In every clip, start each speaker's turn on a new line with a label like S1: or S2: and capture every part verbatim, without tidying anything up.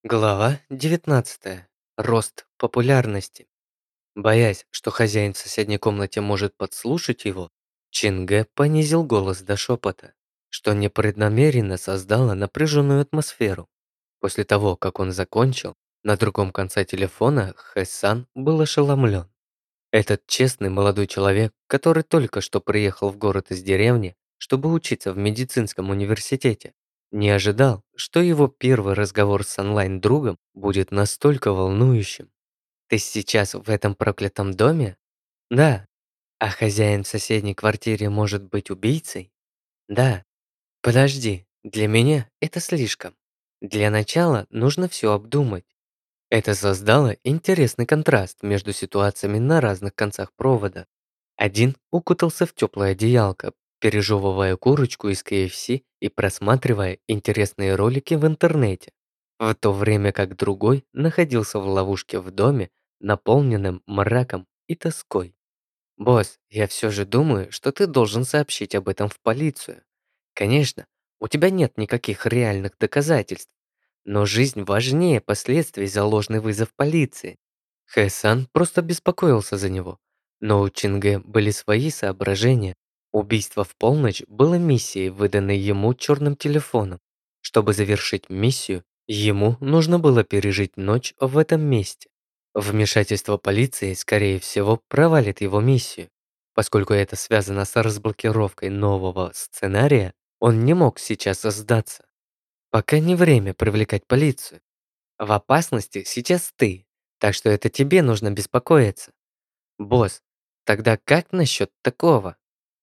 S1: Глава девятнадцатая. Рост популярности. Боясь, что хозяин в соседней комнате может подслушать его, Чинге понизил голос до шепота, что непреднамеренно создало напряженную атмосферу. После того, как он закончил, на другом конце телефона Хэсан был ошеломлен. Этот честный молодой человек, который только что приехал в город из деревни, чтобы учиться в медицинском университете, не ожидал, что его первый разговор с онлайн-другом будет настолько волнующим. «Ты сейчас в этом проклятом доме?» «Да». «А хозяин в соседней квартире может быть убийцей?» «Да». «Подожди, для меня это слишком. Для начала нужно все обдумать». Это создало интересный контраст между ситуациями на разных концах провода. Один укутался в теплое одеялко, пережевывая курочку из К Ф С и просматривая интересные ролики в интернете, в то время как другой находился в ловушке в доме, наполненном мраком и тоской. «Босс, я все же думаю, что ты должен сообщить об этом в полицию. Конечно, у тебя нет никаких реальных доказательств, но жизнь важнее последствий за ложный вызов полиции». Хэсан просто беспокоился за него, но у Чинге были свои соображения. Убийство в полночь было миссией, выданной ему черным телефоном. Чтобы завершить миссию, ему нужно было пережить ночь в этом месте. Вмешательство полиции, скорее всего, провалит его миссию. Поскольку это связано с разблокировкой нового сценария, он не мог сейчас сдаться. Пока не время привлекать полицию. В опасности сейчас ты, так что это тебе нужно беспокоиться. Босс, тогда как насчет такого?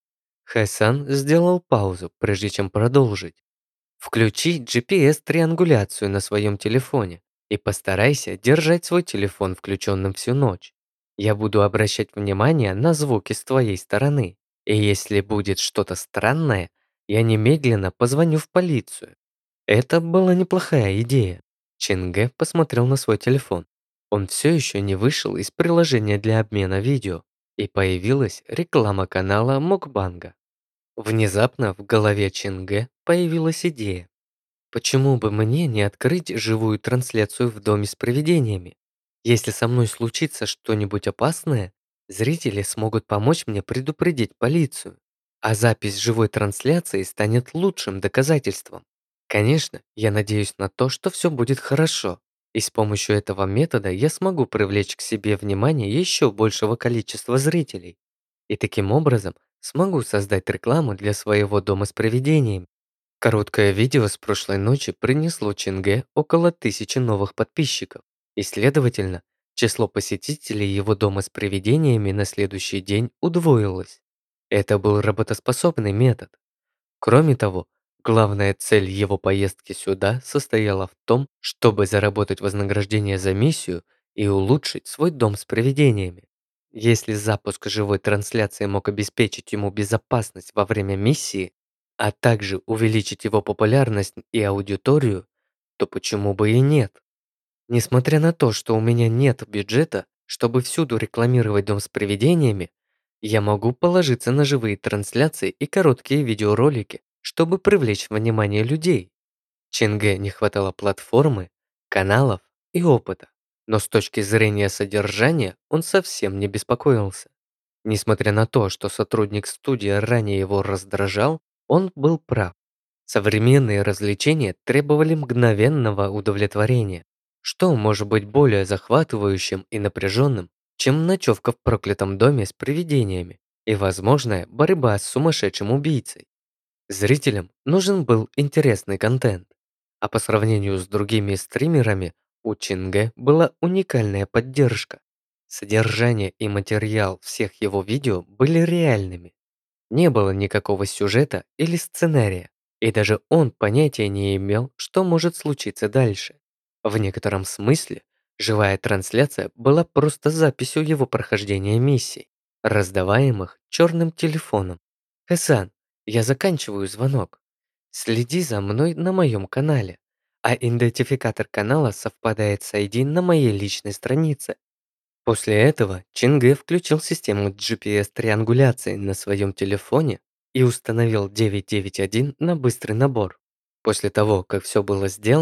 S1: Хэсан сделал паузу, прежде чем продолжить. Включи G P S-триангуляцию на своем телефоне и постарайся держать свой телефон включенным всю ночь. Я буду обращать внимание на звуки с твоей стороны, и если будет что-то странное, я немедленно позвоню в полицию. Это была неплохая идея. Чинге посмотрел на свой телефон. Он все еще не вышел из приложения для обмена видео, и появилась реклама канала Мукбанга. Внезапно в голове Чинге появилась идея. Почему бы мне не открыть живую трансляцию в доме с привидениями? Если со мной случится что-нибудь опасное, зрители смогут помочь мне предупредить полицию, а запись живой трансляции станет лучшим доказательством. Конечно, я надеюсь на то, что все будет хорошо, и с помощью этого метода я смогу привлечь к себе внимание еще большего количества зрителей. И таким образом смогу создать рекламу для своего дома с привидениями. Короткое видео с прошлой ночи принесло Чинге около тысячи новых подписчиков, и, следовательно, число посетителей его дома с привидениями на следующий день удвоилось. Это был работоспособный метод. Кроме того, главная цель его поездки сюда состояла в том, чтобы заработать вознаграждение за миссию и улучшить свой дом с привидениями. Если запуск живой трансляции мог обеспечить ему безопасность во время миссии, а также увеличить его популярность и аудиторию, то почему бы и нет? Несмотря на то, что у меня нет бюджета, чтобы всюду рекламировать дом с привидениями, я могу положиться на живые трансляции и короткие видеоролики, чтобы привлечь внимание людей. Чинге не хватало платформы, каналов и опыта, но с точки зрения содержания он совсем не беспокоился. Несмотря на то, что сотрудник студии ранее его раздражал, он был прав. Современные развлечения требовали мгновенного удовлетворения. Что может быть более захватывающим и напряженным, чем ночевка в проклятом доме с привидениями и возможная борьба с сумасшедшим убийцей? Зрителям нужен был интересный контент, а по сравнению с другими стримерами у Чинге была уникальная поддержка. Содержание и материал всех его видео были реальными. Не было никакого сюжета или сценария, и даже он понятия не имел, что может случиться дальше. В некотором смысле, живая трансляция была просто записью его прохождения миссий, раздаваемых черным телефоном. «Хэсан, я заканчиваю звонок. Следи за мной на моем канале, а идентификатор канала совпадает с I D на моей личной странице». После этого Чинге включил систему G P S-триангуляции на своем телефоне и установил девять девять один на быстрый набор. После того, как все было сделано,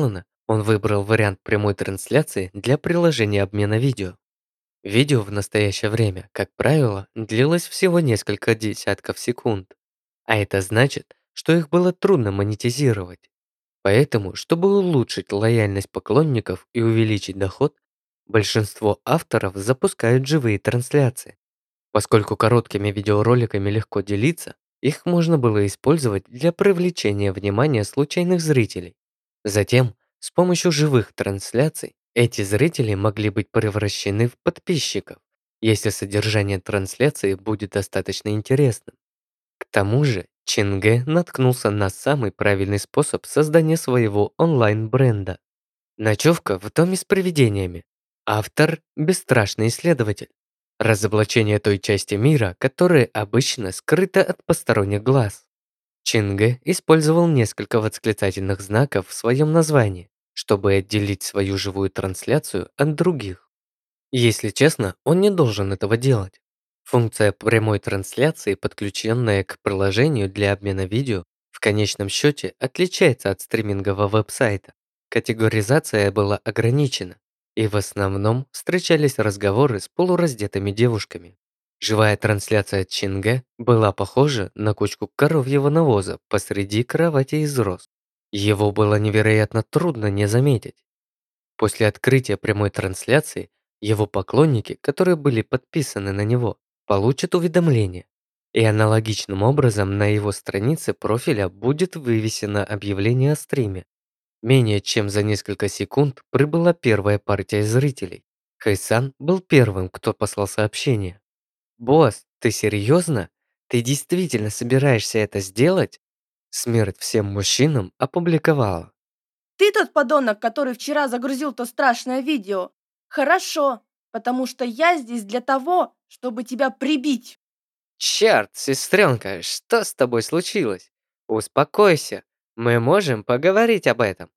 S1: Он выбрал вариант прямой трансляции для приложения обмена видео. Видео в настоящее время, как правило, длилось всего несколько десятков секунд. А это значит, что их было трудно монетизировать. Поэтому, чтобы улучшить лояльность поклонников и увеличить доход, большинство авторов запускают живые трансляции. Поскольку короткими видеороликами легко делиться, их можно было использовать для привлечения внимания случайных зрителей. Затем, с помощью живых трансляций, эти зрители могли быть превращены в подписчиков, если содержание трансляции будет достаточно интересным. К тому же, Чинге наткнулся на самый правильный способ создания своего онлайн-бренда. Ночевка в доме с привидениями. Автор– бесстрашный исследователь. Разоблачение той части мира, которая обычно скрыта от посторонних глаз. Чинге использовал несколько восклицательных знаков в своем названии, чтобы отделить свою живую трансляцию от других. Если честно, он не должен этого делать. Функция прямой трансляции, подключенная к приложению для обмена видео, в конечном счете отличается от стримингового веб-сайта. Категоризация была ограничена, и в основном встречались разговоры с полураздетыми девушками. Живая трансляция Чинге была похожа на кучку коровьего навоза посреди кровати из роз. Его было невероятно трудно не заметить. После открытия прямой трансляции его поклонники, которые были подписаны на него, получат уведомление. И аналогичным образом на его странице профиля будет вывесено объявление о стриме. Менее чем за несколько секунд прибыла первая партия зрителей. Хайсан был первым, кто послал сообщение. «Босс, ты серьезно? Ты действительно собираешься это сделать?» Смерть всем мужчинам опубликовала.
S2: Ты тот подонок, который вчера загрузил то страшное видео? Хорошо, потому что я здесь для того, чтобы тебя прибить.
S1: «Черт, сестренка, что с тобой случилось? Успокойся, мы можем поговорить об этом».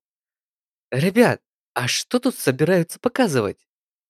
S1: «Ребят, а что тут собираются показывать?»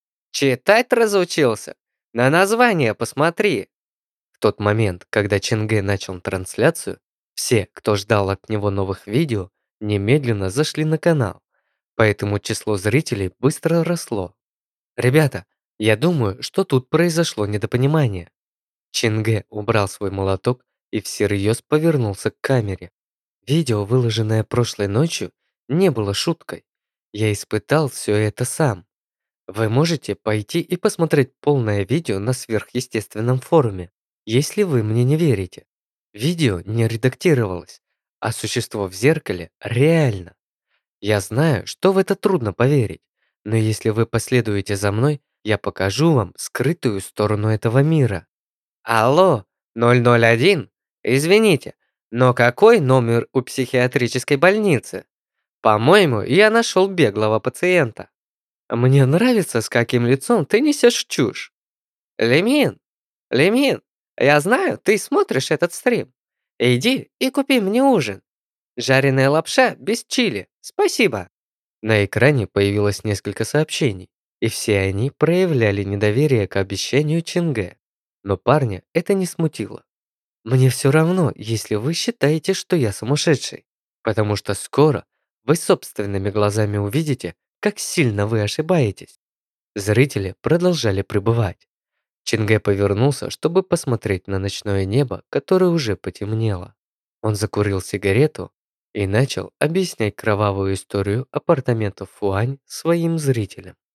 S1: «Читать разучился? На название посмотри». В тот момент, когда Чинге начал трансляцию, все, кто ждал от него новых видео, немедленно зашли на канал, поэтому число зрителей быстро росло. «Ребята, я думаю, что тут произошло недопонимание». Чинге убрал свой молоток и всерьез повернулся к камере. Видео, выложенное прошлой ночью, не было шуткой. Я испытал все это сам. Вы можете пойти и посмотреть полное видео на сверхъестественном форуме, если вы мне не верите. Видео не редактировалось, а существо в зеркале реально. Я знаю, что в это трудно поверить, но если вы последуете за мной, я покажу вам скрытую сторону этого мира. Алло, ноль ноль один? Извините, но какой номер у психиатрической больницы? По-моему, я нашел беглого пациента. Мне нравится, с каким лицом ты несешь чушь. Лемин, Лемин, я знаю, ты смотришь этот стрим. Иди и купи мне ужин. Жареная лапша без чили, спасибо. На экране появилось несколько сообщений, и все они проявляли недоверие к обещанию Чинге. Но парня это не смутило. Мне все равно, если вы считаете, что я сумасшедший, потому что скоро вы собственными глазами увидите, как сильно вы ошибаетесь. Зрители продолжали пребывать. Чинге повернулся, чтобы посмотреть на ночное небо, которое уже потемнело. Он закурил сигарету и начал объяснять кровавую историю апартаментов Фуань своим зрителям.